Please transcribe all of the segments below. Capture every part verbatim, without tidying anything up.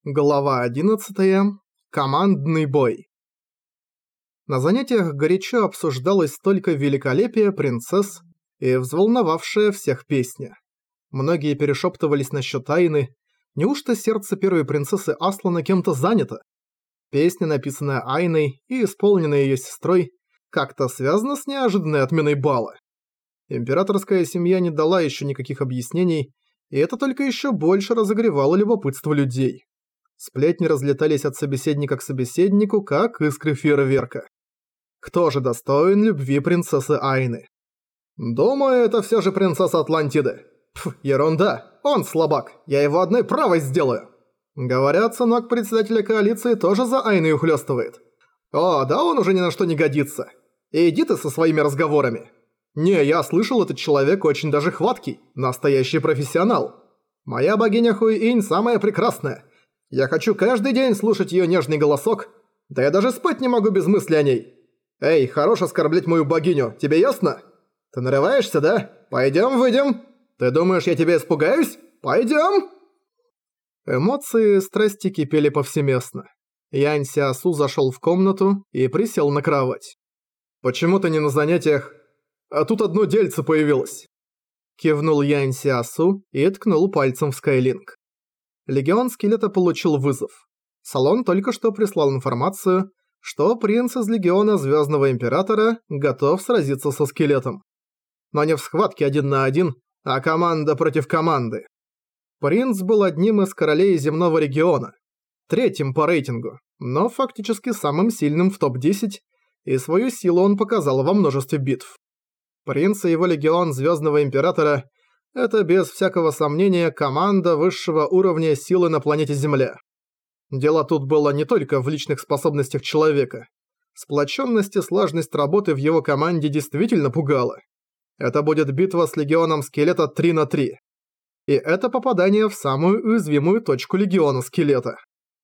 Глава одиннадцатая. Командный бой. На занятиях горячо обсуждалось только великолепие принцесс и взволновавшая всех песня. Многие перешептывались насчет Айны. Неужто сердце первой принцессы Аслана кем-то занято? Песня, написанная Айной и исполненная ее сестрой, как-то связана с неожиданной отменой бала. Императорская семья не дала еще никаких объяснений, и это только еще больше разогревало любопытство людей. Сплетни разлетались от собеседника к собеседнику, как искры фейерверка. Кто же достоин любви принцессы Айны? Думаю, это все же принцесса Атлантиды. Пф, ерунда, он слабак, я его одной правой сделаю. Говорят, сынок председателя коалиции тоже за Айной ухлёстывает. О, да он уже ни на что не годится. Иди ты со своими разговорами. Не, я слышал, этот человек очень даже хваткий, настоящий профессионал. Моя богиня Хуи-Инь самая прекрасная. Я хочу каждый день слушать её нежный голосок. Да я даже спать не могу без мысли о ней. Эй, хорош оскорблять мою богиню, тебе ясно? Ты нарываешься, да? Пойдём, выйдем. Ты думаешь, я тебя испугаюсь? Пойдём. Эмоции и страсти кипели повсеместно. Янь Сиасу зашёл в комнату и присел на кровать. «Почему ты не на занятиях? А тут одно дельце появилось». Кивнул Янь Сиасу и ткнул пальцем в Скайлинг. Легион Скелета получил вызов. Салон только что прислал информацию, что принц из Легиона Звездного Императора готов сразиться со Скелетом. Но не в схватке один на один, а команда против команды. Принц был одним из королей Земного Региона, третьим по рейтингу, но фактически самым сильным в топ десять, и свою силу он показал во множестве битв. Принц и его Легион Звездного Императора – это без всякого сомнения команда высшего уровня силы на планете Земля. Дело тут было не только в личных способностях человека. Сплоченность и слаженность работы в его команде действительно пугала. Это будет битва с Легионом Скелета три на три. И это попадание в самую уязвимую точку Легиона Скелета.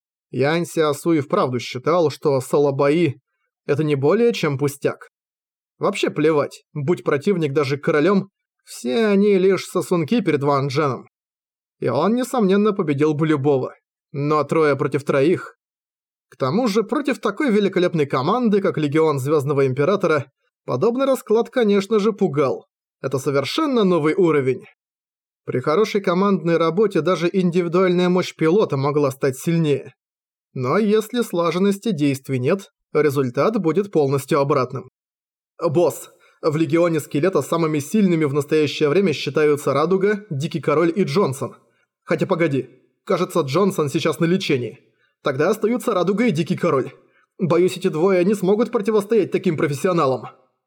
Янь Сиасу и вправду считал, что соло-бои – это не более чем пустяк. Вообще плевать, будь противник даже королем, все они лишь сосунки перед Ван Дженом. И он, несомненно, победил бы любого. Но трое против троих. К тому же, против такой великолепной команды, как Легион Звездного Императора, подобный расклад, конечно же, пугал. Это совершенно новый уровень. При хорошей командной работе даже индивидуальная мощь пилота могла стать сильнее. Но если слаженности действий нет, результат будет полностью обратным. «Босс, в Легионе Скелета самыми сильными в настоящее время считаются Радуга, Дикий Король и Джонсон. Хотя погоди, кажется, Джонсон сейчас на лечении. Тогда остаются Радуга и Дикий Король. Боюсь, эти двое не смогут противостоять таким профессионалам».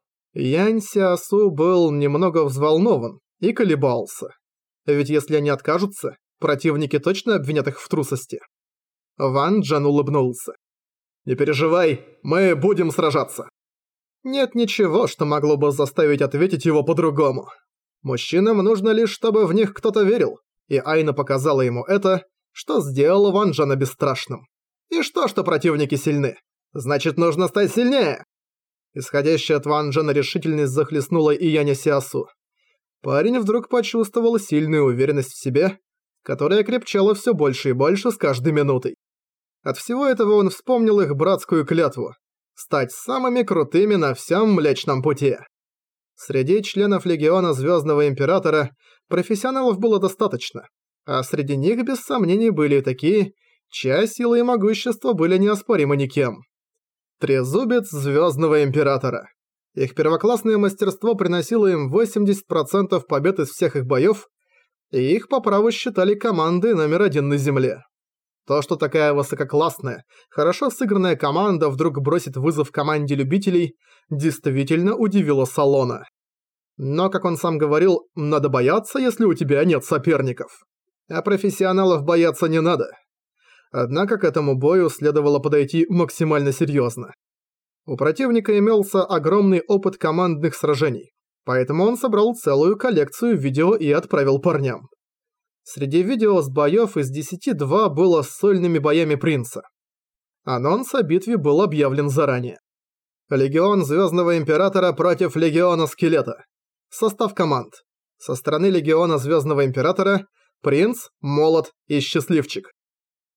Янь Сиасу был немного взволнован и колебался. Ведь если они откажутся, противники точно обвинят их в трусости. Ван Джен улыбнулся. «Не переживай, мы будем сражаться». Нет ничего, что могло бы заставить ответить его по-другому. Мужчинам нужно лишь, чтобы в них кто-то верил, и Айна показала ему это, что сделало Ван Джена бесстрашным. И что, что противники сильны? Значит, нужно стать сильнее! Исходящая от Ван Джена решительность захлестнула и Яня Сиасу. Парень вдруг почувствовал сильную уверенность в себе, которая крепчала все больше и больше с каждой минутой. От всего этого он вспомнил их братскую клятву – стать самыми крутыми на всем Млечном Пути. Среди членов Легиона Звездного Императора профессионалов было достаточно, а среди них без сомнений были и такие, чья сила и могущество были неоспоримы никем. Трезубец Звездного Императора. Их первоклассное мастерство приносило им восемьдесят процентов побед из всех их боев, и их по праву считали командой номер один на Земле. То, что такая высококлассная, хорошо сыгранная команда вдруг бросит вызов команде любителей, действительно удивило Салона. Но, как он сам говорил, надо бояться, если у тебя нет соперников. А профессионалов бояться не надо. Однако к этому бою следовало подойти максимально серьезно. У противника имелся огромный опыт командных сражений, поэтому он собрал целую коллекцию видео и отправил парням. Среди видео с боёв из десяти два было с сольными боями принца. Анонс о битве был объявлен заранее. Легион Звездного Императора против Легиона Скелета. Состав команд. Со стороны Легиона Звездного Императора – Принц, Молот и Счастливчик.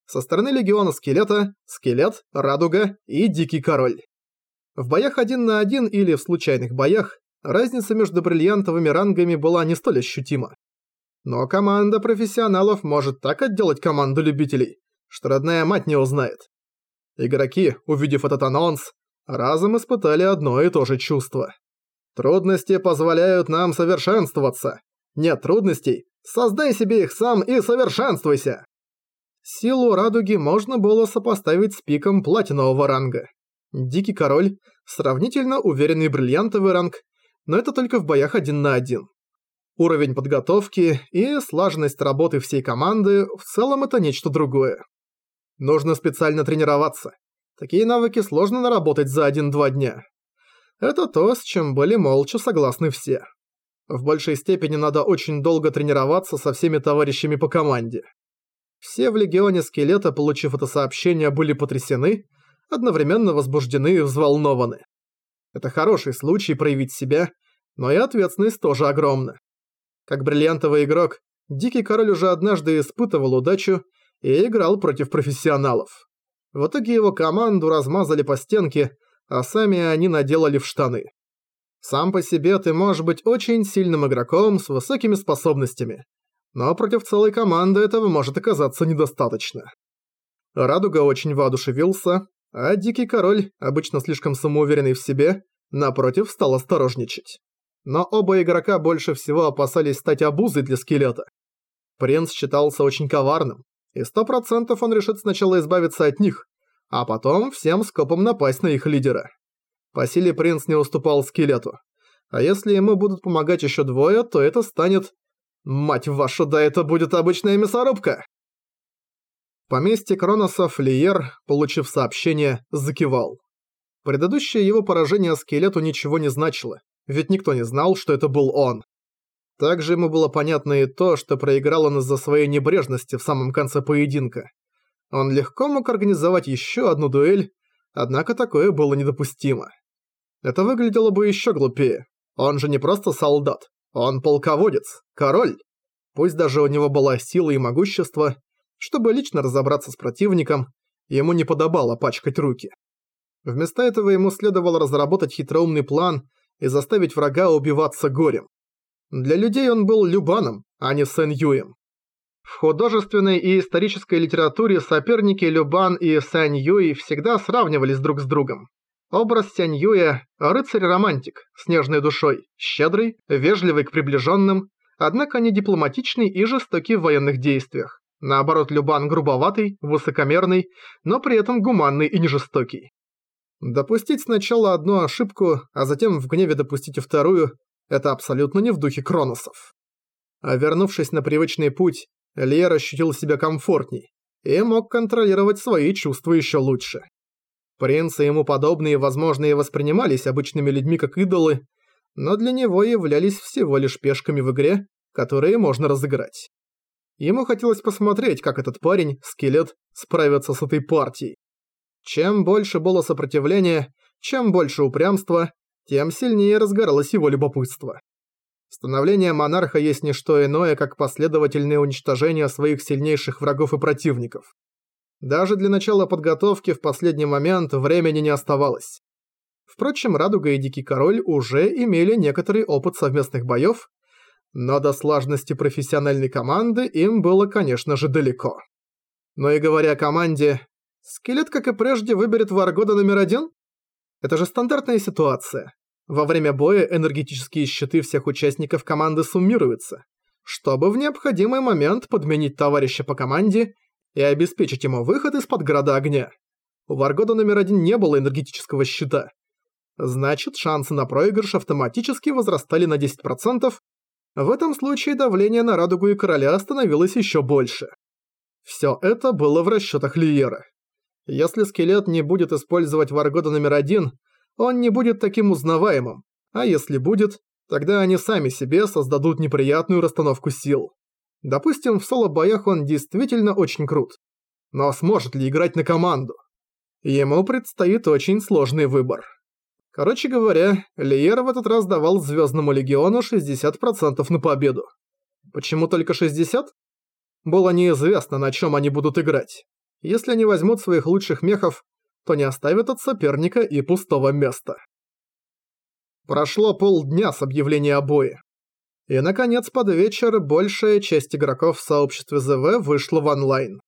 Со стороны Легиона Скелета, Скелет, Радуга и Дикий Король. В боях один на один или в случайных боях разница между бриллиантовыми рангами была не столь ощутима. Но команда профессионалов может так отделать команду любителей, что родная мать не узнает. Игроки, увидев этот анонс, разом испытали одно и то же чувство. Трудности позволяют нам совершенствоваться. Нет трудностей, создай себе их сам и совершенствуйся. Силу Радуги можно было сопоставить с пиком платинового ранга. Дикий Король – сравнительно уверенный бриллиантовый ранг, но это только в боях один на один. Уровень подготовки и слаженность работы всей команды в целом это нечто другое. Нужно специально тренироваться. Такие навыки сложно наработать за один-два дня. Это то, с чем были молча согласны все. В большей степени надо очень долго тренироваться со всеми товарищами по команде. Все в Легионе Скелета, получив это сообщение, были потрясены, одновременно возбуждены и взволнованы. Это хороший случай проявить себя, но и ответственность тоже огромна. Как бриллиантовый игрок, Дикий Король уже однажды испытывал удачу и играл против профессионалов. В итоге его команду размазали по стенке, а сами они наделали в штаны. Сам по себе ты можешь быть очень сильным игроком с высокими способностями, но против целой команды этого может оказаться недостаточно. Радуга очень воодушевился, а Дикий Король, обычно слишком самоуверенный в себе, напротив, стал осторожничать. Но оба игрока больше всего опасались стать обузой для Скелета. Принц считался очень коварным, и сто процентов он решит сначала избавиться от них, а потом всем скопом напасть на их лидера. По силе принц не уступал Скелету, а если ему будут помогать еще двое, то это станет... Мать вашу, да это будет обычная мясорубка! В поместье Кроносов Лиер, получив сообщение, закивал. Предыдущее его поражение Скелету ничего не значило, ведь никто не знал, что это был он. Также ему было понятно и то, что проиграл он из-за своей небрежности в самом конце поединка. Он легко мог организовать еще одну дуэль, однако такое было недопустимо. Это выглядело бы еще глупее. Он же не просто солдат, он полководец, король. Пусть даже у него была сила и могущество, чтобы лично разобраться с противником, ему не подобало пачкать руки. Вместо этого ему следовало разработать хитроумный план и заставить врага убиваться горем. Для людей он был Любаном, а не Сэнь Юем. В художественной и исторической литературе соперники Любан и Сянь Юй всегда сравнивались друг с другом. Образ Сянь Юя – рыцарь-романтик, с нежной душой, щедрый, вежливый к приближенным, однако не дипломатичный и жестокий в военных действиях. Наоборот, Любан грубоватый, высокомерный, но при этом гуманный и нежестокий. Допустить сначала одну ошибку, а затем в гневе допустить и вторую – это абсолютно не в духе Кроносов. А вернувшись на привычный путь, Лиер ощутил себя комфортней и мог контролировать свои чувства еще лучше. Принцы и ему подобные, возможно, и воспринимались обычными людьми как идолы, но для него являлись всего лишь пешками в игре, которые можно разыграть. Ему хотелось посмотреть, как этот парень, Скелет, справится с этой партией. Чем больше было сопротивления, чем больше упрямства, тем сильнее разгоралось его любопытство. Становление монарха есть не что иное, как последовательное уничтожение своих сильнейших врагов и противников. Даже для начала подготовки в последний момент времени не оставалось. Впрочем, Радуга и Дикий Король уже имели некоторый опыт совместных боев, но до слаженности профессиональной команды им было, конечно же, далеко. Но и говоря о команде, Скелет, как и прежде, выберет Варгода номер один? Это же стандартная ситуация. Во время боя энергетические щиты всех участников команды суммируются, чтобы в необходимый момент подменить товарища по команде и обеспечить ему выход из-под града огня. У Варгода номер один не было энергетического щита. Значит, шансы на проигрыш автоматически возрастали на десять процентов. В этом случае давление на Радугу и Короля становилось еще больше. Все это было в расчетах Лиера. Если Скелет не будет использовать Варгода номер один, он не будет таким узнаваемым, а если будет, тогда они сами себе создадут неприятную расстановку сил. Допустим, в соло-боях он действительно очень крут. Но сможет ли играть на команду? Ему предстоит очень сложный выбор. Короче говоря, Лиер в этот раз давал Звездному Легиону шестьдесят процентов на победу. Почему только шестьдесят? Было неизвестно, на чем они будут играть. Если они возьмут своих лучших мехов, то не оставят от соперника и пустого места. Прошло полдня с объявления о бое. И, наконец, под вечер большая часть игроков в сообществе зэ вэ вышла в онлайн.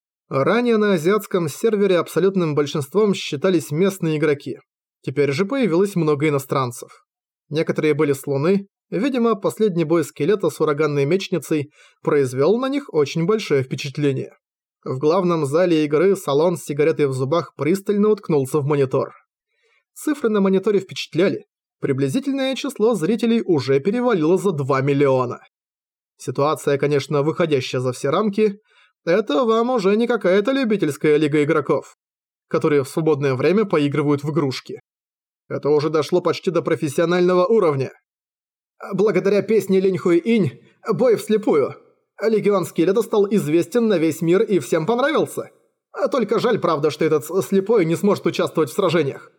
Ранее на азиатском сервере абсолютным большинством считались местные игроки. Теперь же появилось много иностранцев. Некоторые были с Луны, видимо, последний бой скелета с ураганной мечницей произвел на них очень большое впечатление. В главном зале игры салон с сигаретой в зубах пристально уткнулся в монитор. Цифры на мониторе впечатляли. Приблизительное число зрителей уже перевалило за два миллиона. Ситуация, конечно, выходящая за все рамки. Это вам уже не какая-то любительская лига игроков, которые в свободное время поигрывают в игрушки. Это уже дошло почти до профессионального уровня. Благодаря песне Линь Хуй Инь «Бой вслепую» Легион Скелета стал известен на весь мир и всем понравился. Только жаль, правда, что этот слепой не сможет участвовать в сражениях.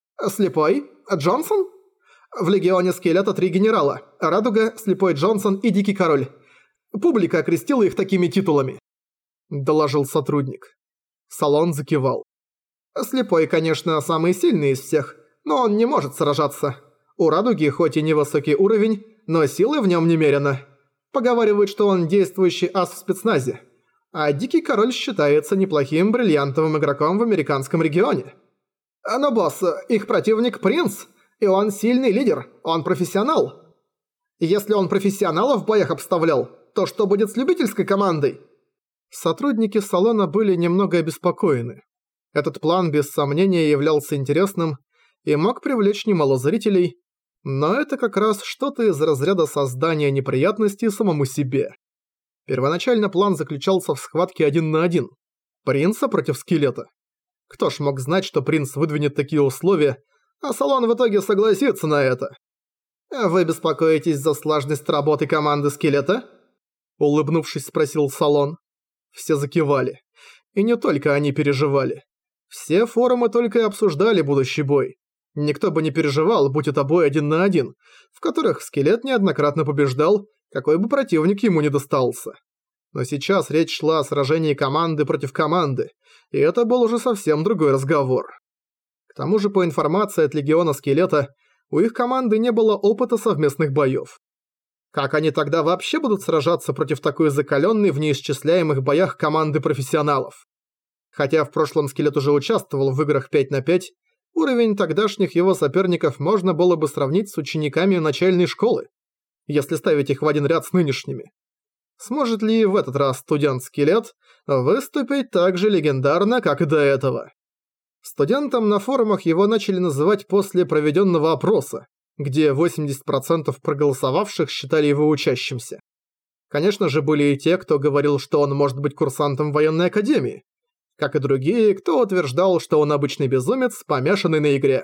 Слепой? Джонсон? В Легионе Скелета три генерала – Радуга, Слепой Джонсон и Дикий Король. Публика окрестила их такими титулами. Доложил сотрудник. Салон закивал. Слепой, конечно, самый сильный из всех, но он не может сражаться. У Радуги хоть и невысокий уровень, но силы в нем немерено. Поговаривают, что он действующий ас в спецназе. А Дикий Король считается неплохим бриллиантовым игроком в американском регионе. Но, босс, их противник Принц, и он сильный лидер, он профессионал. Если он профессионала в боях обставлял, то что будет с любительской командой? Сотрудники салона были немного обеспокоены. Этот план без сомнения являлся интересным и мог привлечь немало зрителей, но это как раз что-то из разряда создания неприятностей самому себе. Первоначально план заключался в схватке один на один. Принца против скелета. Кто ж мог знать, что принц выдвинет такие условия, а салон в итоге согласится на это? «Вы беспокоитесь за сложность работы команды скелета?» Улыбнувшись, спросил салон. Все закивали. И не только они переживали. Все форумы только и обсуждали будущий бой. Никто бы не переживал, будь это бой один на один, в которых скелет неоднократно побеждал, какой бы противник ему не достался. Но сейчас речь шла о сражении команды против команды, и это был уже совсем другой разговор. К тому же, по информации от Легиона Скелета, у их команды не было опыта совместных боев. Как они тогда вообще будут сражаться против такой закаленной в неисчисляемых боях команды профессионалов? Хотя в прошлом Скелет уже участвовал в играх пять на пять, уровень тогдашних его соперников можно было бы сравнить с учениками начальной школы, если ставить их в один ряд с нынешними. Сможет ли в этот раз студент-скелет выступить так же легендарно, как и до этого? Студентам на форумах его начали называть после проведенного опроса, где восемьдесят процентов проголосовавших считали его учащимся. Конечно же, были и те, кто говорил, что он может быть курсантом военной академии, как и другие, кто утверждал, что он обычный безумец, помешанный на игре.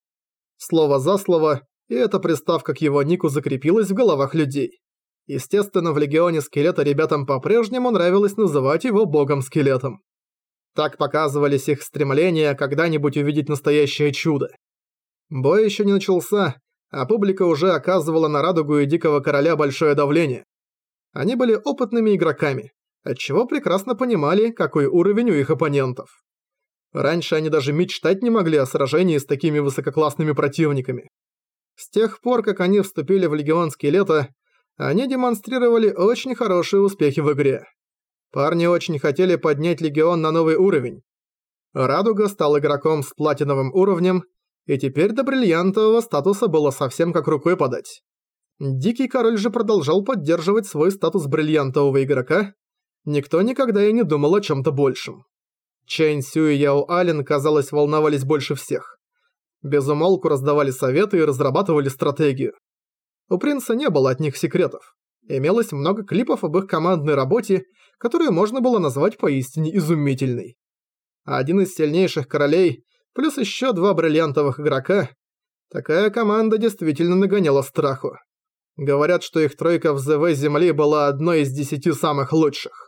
Слово за слово, и эта приставка к его нику закрепилась в головах людей. Естественно, в Легионе Скелета ребятам по-прежнему нравилось называть его богом-скелетом. Так показывались их стремления когда-нибудь увидеть настоящее чудо. Бой еще не начался, а публика уже оказывала на Радугу и Дикого Короля большое давление. Они были опытными игроками, отчего прекрасно понимали, какой уровень у их оппонентов. Раньше они даже мечтать не могли о сражении с такими высококлассными противниками. С тех пор, как они вступили в Легион Скелета, они демонстрировали очень хорошие успехи в игре. Парни очень хотели поднять Легион на новый уровень. Радуга стал игроком с платиновым уровнем, и теперь до бриллиантового статуса было совсем как рукой подать. Дикий Король же продолжал поддерживать свой статус бриллиантового игрока. Никто никогда и не думал о чем-то большем. Чэнь Сю и Яо Ален, казалось, волновались больше всех. Безумолку раздавали советы и разрабатывали стратегию. У принца не было от них секретов. Имелось много клипов об их командной работе, которую можно было назвать поистине изумительной. Один из сильнейших королей, плюс еще два бриллиантовых игрока, такая команда действительно нагоняла страху. Говорят, что их тройка в зэ вэ Земли была одной из десяти самых лучших.